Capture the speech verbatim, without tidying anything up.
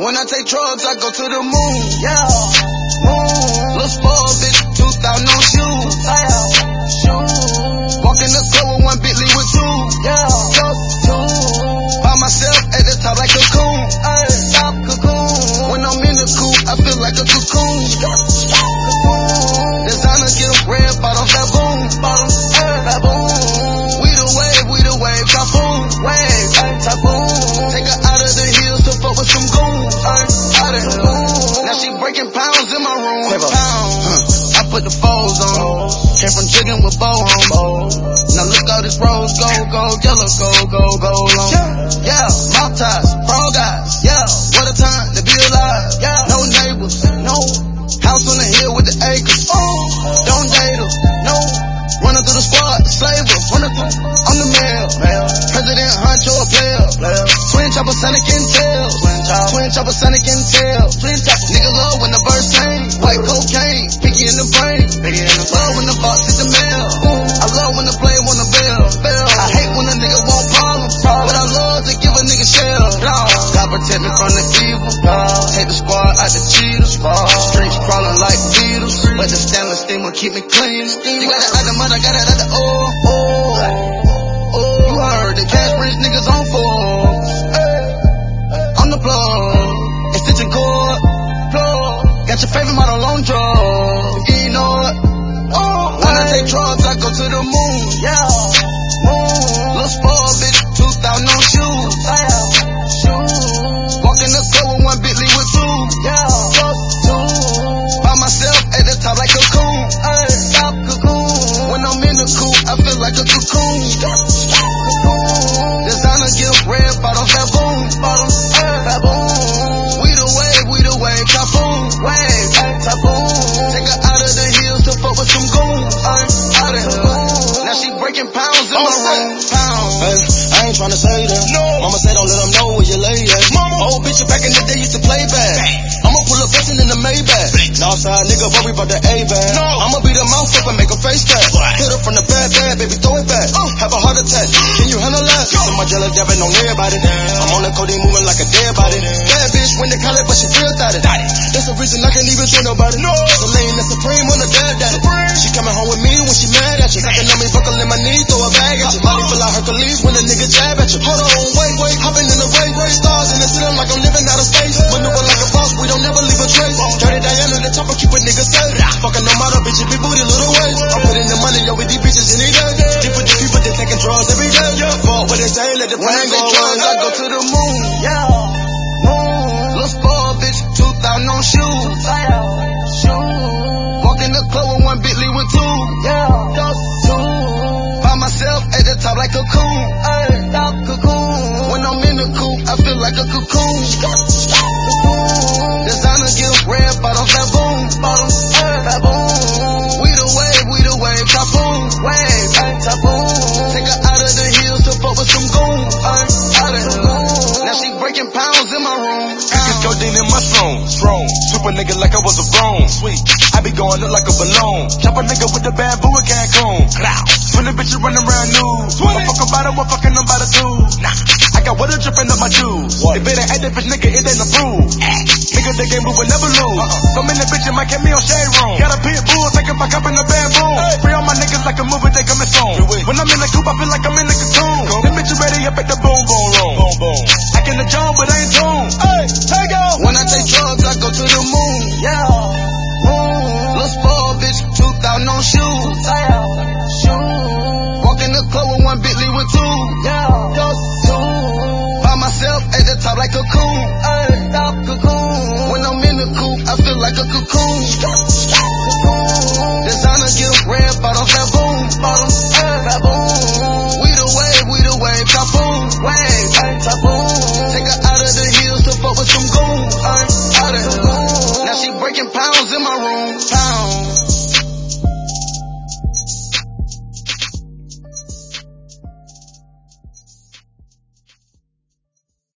When I take drugs, I go to the moon. Yeah, moon. Little spoiled bitch, two thousand on shoes. Yeah, shoes. Walk in the club with one Bentley with two. Yeah, two. By myself at the top like a cocoon. Ay, top cocoon. When I'm in the coop, I feel like a cocoon. Designer give red bottoms, baboon. Bottoms, ay, baboon. We the wave, we the wave, typhoon. Wave, ay, typhoon. Take her out of the hills to fuck with some goons. Ay, out of here. Now she breaking pounds in my room. Pounds. Huh. I put the foes on. Came from jigging with bow home. Now look all this rose, gold, gold, yellow, gold, gold, gold on. Yeah, mouth ties, frog eyes. Yeah, what a time to be alive. Yeah, no neighbors, no house on the hill with the acres. Don't date her, no. Running through the squad, slave her. Running through, I'm the mail. President Huncho a player. Twin chopper, Sonic and tails. Twin chopper, Sonic and tails. Nigga love when the birds sing. White cocaine, picky in the brain. Love when the box hit the mail. I love when the blade on the bell. I hate when a nigga want problems, but I love to give a nigga shell. God protect me from the evil. Take the squad out the cheaters. Streets crawling like beetles, but the stainless steel will keep me clean. You got it out the mud, I got it out the oil. You heard the cash rich niggas on Forbes. On the plug, extension cord. Got your favorite model on drugs. You know it. When I take drugs, I go to the moon. Yeah, moon. Little spoiled bitch, two thousand on shoes. Yeah, shoes. Walk in the club with one Bentley with two. Yeah, two. By myself at the top like a cocoon. Ay, top cocoon. When I'm in the coop, I feel like a cocoon. Designer give red bottoms, baboon. Bottoms, ay, baboon. We the wave, we the wave, typhoon. Wave, ay, typhoon. Take her out of the hills to fuck with some goons. Ay, out of here. Now she breaking pounds in my room. Pounds. Hey, I ain't tryna say that. No. Mama said don't let them know where you lay at. Mama. Old bitch back in the day used to play bad. I'ma pull up bustin' in the Maybach. Northside nigga worry about the A-bag. No. I'ma beat her mouth up and make her face fat. Hit her from the bad, bad, baby, throw it back. Uh. Have a heart attack. Can you handle that? So my jelly dabbing on everybody. I'm on the codeine moving like a dead body. Bad bitch when they call it, but she feels that it. That's the reason I can't even tell nobody. No. The lane that's supreme on the dad daddy. She coming home with me when she mad at you. Sucking on me, buckle in my knee, throw a bag at you. Body feel like Hercules when a nigga jab at you. Hold on, wait, wait, hopping in the ray, ray. Stars in the ceiling like I'm living out of space. Maneuver like a boss, we don't never leave a trace. Dirty Diana, the top, I keep a nigga safe. Fucking no matter, bitch, big booty, little waist. I'm putting the money, yo, with these bitches any day. Different the people, they taking drugs every day. Fuck what they say, let the When I plan go take drugs, I go to the moon. Yeah, moon. Little spoiled bitch, two thousand on shoes. Yeah, shoes. Walk in the club with one Bentley with two. Yeah, two. By myself at the top like a cocoon. Ay, top cocoon. When I'm in the coop, I feel like a cocoon. Designer give red bottoms, baboon. Bottoms, ay, baboon. We the wave, we the wave, typhoon. Wave, ay, typhoon. Take her out of the hills to fuck with some goons. Ay, out of here. Now she breaking pounds in my room. Cookies, codeine, and mushrooms. Strong. Super nigga like I was a broom. Sweet. I be going up like a balloon. Chop a nigga with the bamboo in Cancun. twenty bitches running around nude. I fuck about it, I'm fucking them by the two. Nah. I got water dripping up my shoes. What? If it ain't active, bitch, nigga, it ain't approved. Nigga, the game we will never lose. Uh-uh. So many bitches might catch me on shade room. Got a pit bull, taking back up in the bamboo. Hey. Free all my niggas like a movie, they coming soon. When I'm in the coop, I feel like I'm in the cocoon. Cool. Them bitches ready up at the boom boom room.